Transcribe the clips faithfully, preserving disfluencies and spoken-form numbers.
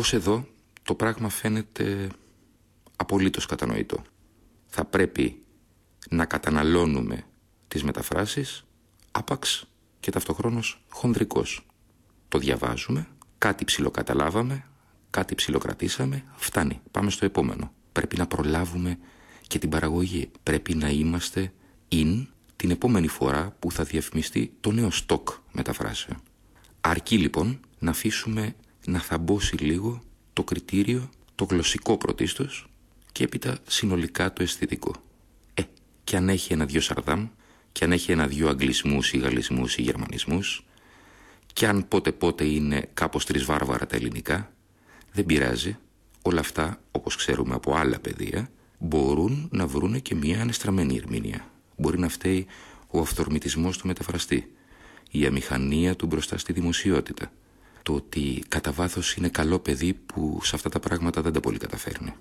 Ως εδώ το πράγμα φαίνεται απολύτως κατανοητό. Θα πρέπει να καταναλώνουμε τις μεταφράσεις άπαξ και ταυτοχρόνως χονδρικός. Το διαβάζουμε, κάτι ψιλοκαταλάβαμε, κάτι ψιλοκρατήσαμε, φτάνει, πάμε στο επόμενο. Πρέπει να προλάβουμε και την παραγωγή. Πρέπει να είμαστε in την επόμενη φορά που θα διαφημιστεί το νέο στόκ μεταφράσεων. Αρκεί λοιπόν να αφήσουμε να θαμπώσει λίγο το κριτήριο, το γλωσσικό πρωτίστως και έπειτα συνολικά το αισθητικό. Ε, και αν έχει ένα-δυο σαρδάμ, και αν έχει ένα-δυο αγγλισμούς ή γαλλισμούς ή γερμανισμούς, και αν πότε-πότε είναι κάπως τρισβάρβαρα τα ελληνικά, δεν πειράζει. Όλα αυτά, όπως ξέρουμε από άλλα πεδία, μπορούν να βρούνε και μια ανεστραμμένη ερμηνεία. Μπορεί να φταίει ο αυθορμητισμός του μεταφραστή, η αμηχανία του μπροστά στη δημοσιότητα, το ότι κατά βάθος είναι καλό παιδί που σε αυτά τα πράγματα δεν τα πολύ καταφέρνει.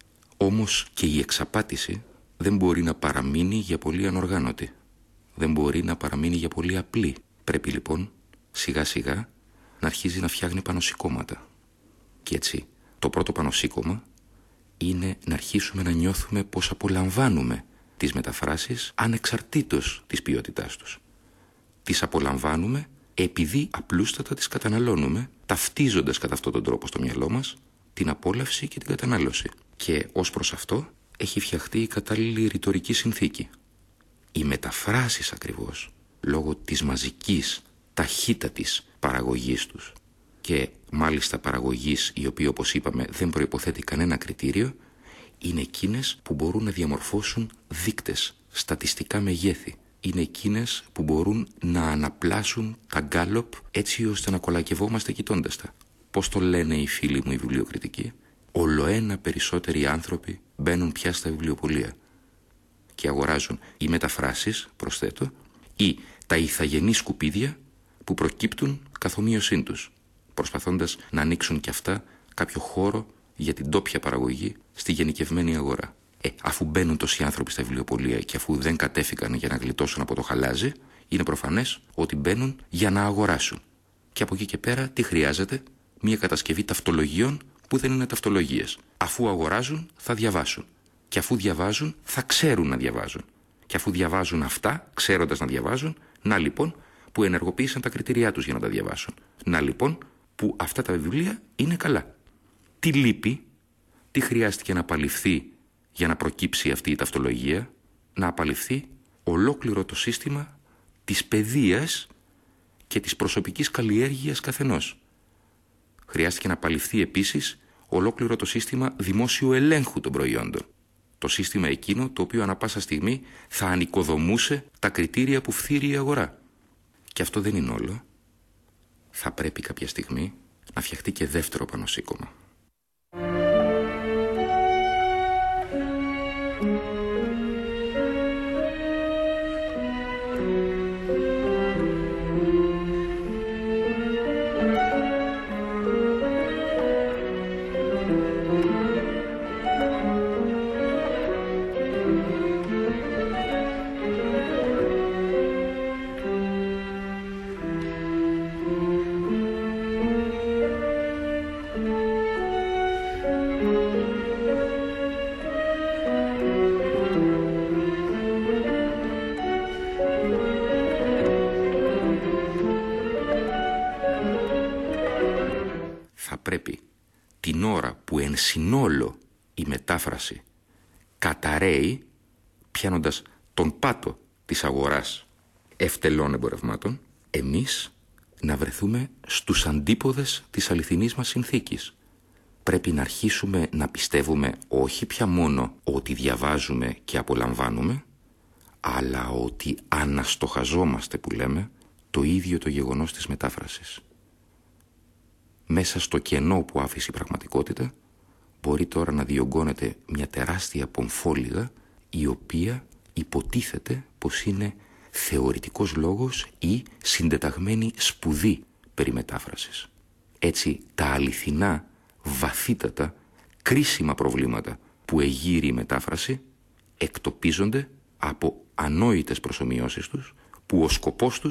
Όμως και η εξαπάτηση δεν μπορεί να παραμείνει για πολύ ανοργάνωτη. Δεν μπορεί να παραμείνει για πολύ απλή. Πρέπει λοιπόν σιγά σιγά να αρχίζει να φτιάχνει πανωσηκώματα. Και έτσι το πρώτο πανωσήκωμα είναι να αρχίσουμε να νιώθουμε πως απολαμβάνουμε τις μεταφράσεις ανεξαρτήτως της ποιότητάς τους. Τις απολαμβάνουμε επειδή απλούστατα τις καταναλώνουμε, ταυτίζοντας κατά αυτόν τον τρόπο στο μυαλό μας την απόλαυση και την κατανάλωση. Και ως προς αυτό έχει φτιαχτεί η κατάλληλη ρητορική συνθήκη. Οι μεταφράσεις ακριβώς, λόγω της μαζικής, ταχύτατης παραγωγής τους και μάλιστα παραγωγής η οποία, όπως είπαμε, δεν προϋποθέτει κανένα κριτήριο, είναι εκείνες που μπορούν να διαμορφώσουν δείκτες, στατιστικά μεγέθη. Είναι εκείνες που μπορούν να αναπλάσουν τα γκάλοπ έτσι ώστε να κολακευόμαστε κοιτώντας τα. Πώς το λένε οι φίλοι μου οι βιβλιοκριτικοί? Ολοένα περισσότεροι άνθρωποι μπαίνουν πια στα βιβλιοπωλεία και αγοράζουν ή μεταφράσεις, προσθέτω, ή τα ηθαγενή σκουπίδια που προκύπτουν καθ' ομοίωσήν τους, προσπαθώντας να ανοίξουν κι αυτά κάποιο χώρο για την ντόπια παραγωγή στη γενικευμένη αγορά. Ε, αφού μπαίνουν τόσοι άνθρωποι στα βιβλιοπωλεία και αφού δεν κατέφυγαν για να γλιτώσουν από το χαλάζι, είναι προφανές ότι μπαίνουν για να αγοράσουν. Και από εκεί και πέρα τι χρειάζεται? Μια κατασκευή ταυτολογιών που δεν είναι ταυτολογίες. Αφού αγοράζουν θα διαβάσουν. Και αφού διαβάζουν θα ξέρουν να διαβάζουν. Και αφού διαβάζουν αυτά, ξέροντας να διαβάζουν, να λοιπόν που ενεργοποίησαν τα κριτήριά τους για να τα διαβάσουν. Να λοιπόν που αυτά τα βιβλία είναι καλά. Τι λείπει, τι χρειάστηκε να απαλληφθεί για να προκύψει αυτή η ταυτολογία? Να απαλληφθεί ολόκληρο το σύστημα της παιδείας και της προσωπικής καλλιέργειας καθενός. Χρειάστηκε να απαλληφθεί επίσης ολόκληρο το σύστημα δημόσιου ελέγχου των προϊόντων. Το σύστημα εκείνο το οποίο ανά πάσα στιγμή θα ανοικοδομούσε τα κριτήρια που φθείρει η αγορά. Και αυτό δεν είναι όλο. Θα πρέπει κάποια στιγμή να φτιαχτεί και δεύτερο πανωσήκωμα. Θα πρέπει την ώρα που εν συνόλο η μετάφραση καταραίει, πιάνοντας τον πάτο της αγοράς ευτελών εμπορευμάτων, εμείς να βρεθούμε στους αντίποδες της αληθινής μας συνθήκης. Πρέπει να αρχίσουμε να πιστεύουμε όχι πια μόνο ότι διαβάζουμε και απολαμβάνουμε, αλλά ότι αναστοχαζόμαστε, που λέμε, το ίδιο το γεγονός της μετάφρασης. Μέσα στο κενό που άφησε η πραγματικότητα μπορεί τώρα να διωγγώνεται μια τεράστια πομφόλιγα η οποία υποτίθεται πως είναι θεωρητικός λόγος ή συντεταγμένη σπουδή περί μετάφρασης. Έτσι τα αληθινά, βαθύτατα, κρίσιμα προβλήματα που εγείρει η μετάφραση εκτοπίζονται από ανόητες προσομοιώσεις τους που ο σκοπός τους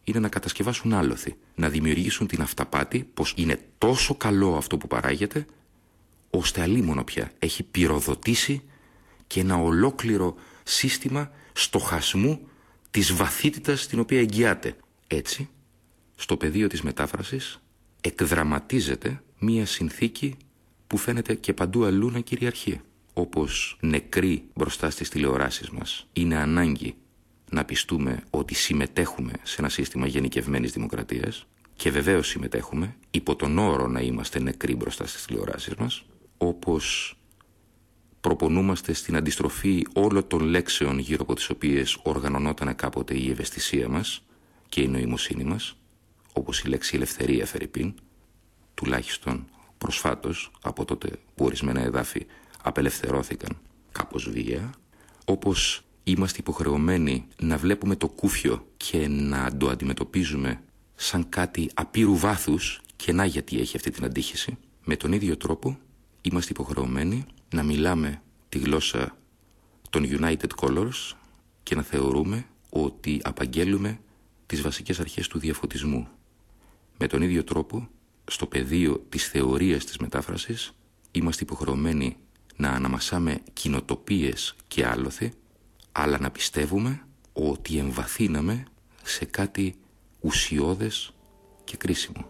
είναι να κατασκευάσουν άλοθη, να δημιουργήσουν την αυταπάτη πως είναι τόσο καλό αυτό που παράγεται, ώστε αλίμονο πια έχει πυροδοτήσει και ένα ολόκληρο σύστημα στοχασμού της βαθύτητας στην οποία εγγυάται. Έτσι, στο πεδίο της μετάφρασης εκδραματίζεται μία συνθήκη που φαίνεται και παντού αλλού να κυριαρχεί. Όπως νεκροί μπροστά στις τηλεοράσεις μας είναι ανάγκη να πιστούμε ότι συμμετέχουμε σε ένα σύστημα γενικευμένης δημοκρατίας, και βεβαίως συμμετέχουμε υπό τον όρο να είμαστε νεκροί μπροστά στις τηλεοράσεις μας, όπως προπονούμαστε στην αντιστροφή όλων των λέξεων γύρω από τις οποίες οργανωνόταν κάποτε η ευαισθησία μας και η νοημοσύνη μας, όπως η λέξη ελευθερία φερειπίν, τουλάχιστον προσφάτως από τότε που ορισμένα εδάφη απελευθερώθηκαν κάπως βία, όπως είμαστε υποχρεωμένοι να βλέπουμε το κούφιο και να το αντιμετωπίζουμε σαν κάτι απείρου βάθους, και να γιατί έχει αυτή την αντίχηση, με τον ίδιο τρόπο είμαστε υποχρεωμένοι να μιλάμε τη γλώσσα των United Colors και να θεωρούμε ότι απαγγέλουμε τις βασικές αρχές του διαφωτισμού. Με τον ίδιο τρόπο, στο πεδίο της θεωρίας της μετάφρασης, είμαστε υποχρεωμένοι να αναμασάμε κοινοτοπίες και άλοθη, αλλά να πιστεύουμε ότι εμβαθύναμε σε κάτι ουσιώδες και κρίσιμο.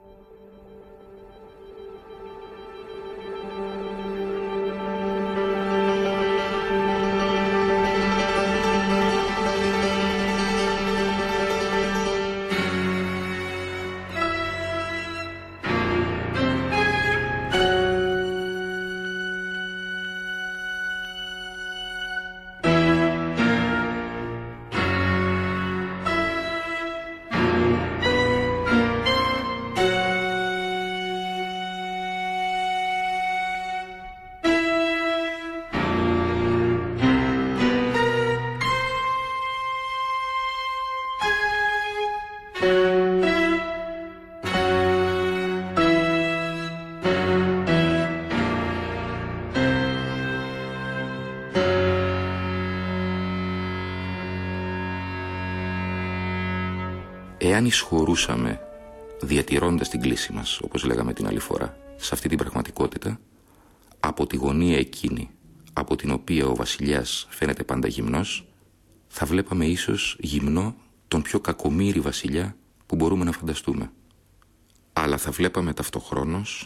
Εάν εισχωρούσαμε, διατηρώντας την κλίση μας, όπως λέγαμε την άλλη φορά, σε αυτή την πραγματικότητα, από τη γωνία εκείνη από την οποία ο βασιλιάς φαίνεται πάντα γυμνός, θα βλέπαμε ίσως γυμνό τον πιο κακομοίρη βασιλιά που μπορούμε να φανταστούμε. Αλλά θα βλέπαμε ταυτοχρόνως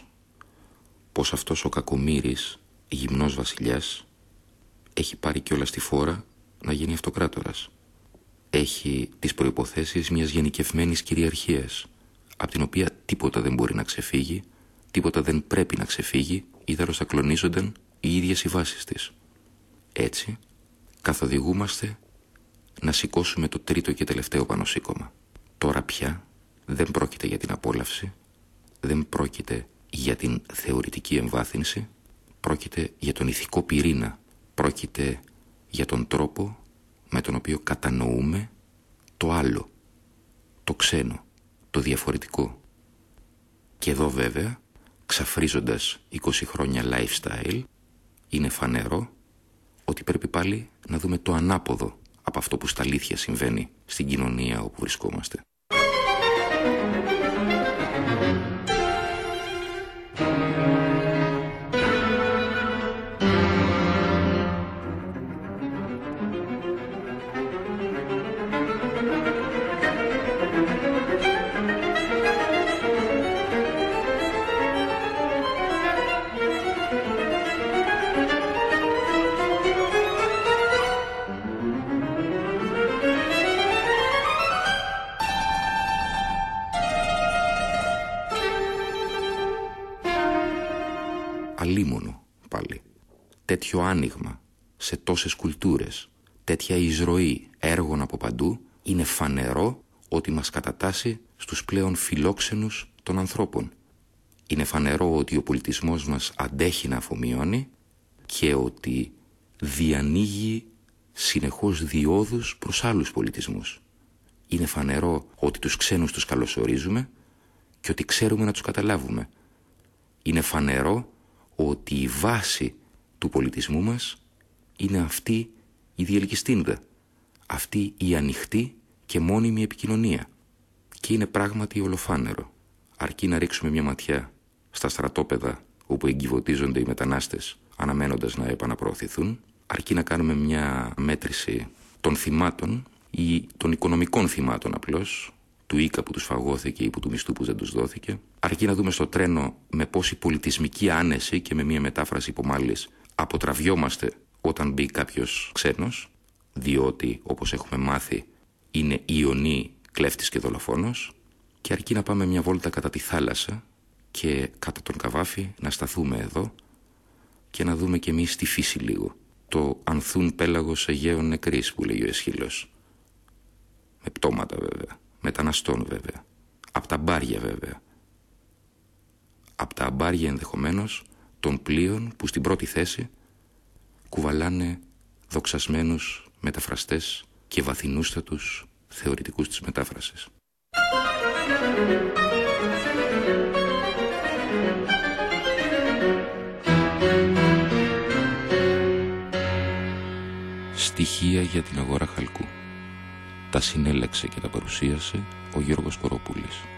πως αυτός ο κακομοίρης γυμνός βασιλιάς έχει πάρει κιόλας τη φόρα να γίνει αυτοκράτορας. Έχει τις προϋποθέσεις μιας γενικευμένης κυριαρχίας, από την οποία τίποτα δεν μπορεί να ξεφύγει, τίποτα δεν πρέπει να ξεφύγει, ιδάλλως θα κλονίζονταν οι ίδιες οι βάσεις της. Έτσι, καθοδηγούμαστε να σηκώσουμε το τρίτο και τελευταίο πανωσήκωμα. Τώρα πια δεν πρόκειται για την απόλαυση, δεν πρόκειται για την θεωρητική εμβάθυνση, πρόκειται για τον ηθικό πυρήνα, πρόκειται για τον τρόπο με τον οποίο κατανοούμε το άλλο, το ξένο, το διαφορετικό. Και εδώ βέβαια, ξαφρίζοντας είκοσι χρόνια lifestyle, είναι φανερό ότι πρέπει πάλι να δούμε το ανάποδο από αυτό που στα αλήθεια συμβαίνει στην κοινωνία όπου βρισκόμαστε. Αλίμονο πάλι. Τέτοιο άνοιγμα σε τόσες κουλτούρες, τέτοια εισρωή έργων από παντού, είναι φανερό ότι μας κατατάσσει στους πλέον φιλόξενους των ανθρώπων. Είναι φανερό ότι ο πολιτισμός μας αντέχει να αφομοιώνει και ότι διανοίγει συνεχώς διόδους προς άλλους πολιτισμούς. Είναι φανερό ότι τους ξένους τους καλωσορίζουμε και ότι ξέρουμε να τους καταλάβουμε. Είναι φανερό ότι η βάση του πολιτισμού μας είναι αυτή η διελκυστίνδα, αυτή η ανοιχτή και μόνιμη επικοινωνία. Και είναι πράγματι ολοφάνερο. Αρκεί να ρίξουμε μια ματιά στα στρατόπεδα όπου εγκυβωτίζονται οι μετανάστες αναμένοντας να επαναπροωθηθούν, αρκεί να κάνουμε μια μέτρηση των θυμάτων ή των οικονομικών θυμάτων απλώς, του οίκα που τους φαγώθηκε ή που του μισθού που δεν τους δόθηκε, αρκεί να δούμε στο τρένο με πόση πολιτισμική άνεση και με μια μετάφραση υπομάλλης αποτραβιόμαστε όταν μπει κάποιος ξένος, διότι όπως έχουμε μάθει είναι ιονή, κλέφτης και δολοφόνος, και αρκεί να πάμε μια βόλτα κατά τη θάλασσα και κατά τον Καβάφη να σταθούμε εδώ και να δούμε κι εμείς τη φύση λίγο. Το ανθούν πέλαγος Αιγαίων νεκρής που λέει ο Εσχύλος. Με πτώματα βέβαια, μεταναστών βέβαια, απ' τα μπάρια βέβαια. Απ' τα αμπάρια ενδεχομένως των πλοίων που στην πρώτη θέση κουβαλάνε δοξασμένους μεταφραστές και βαθινούστατους θεωρητικούς της μετάφρασης. Στοιχεία για την αγορά χαλκού. Τα συνέλεξε και τα παρουσίασε ο Γιώργος Κοροπούλης.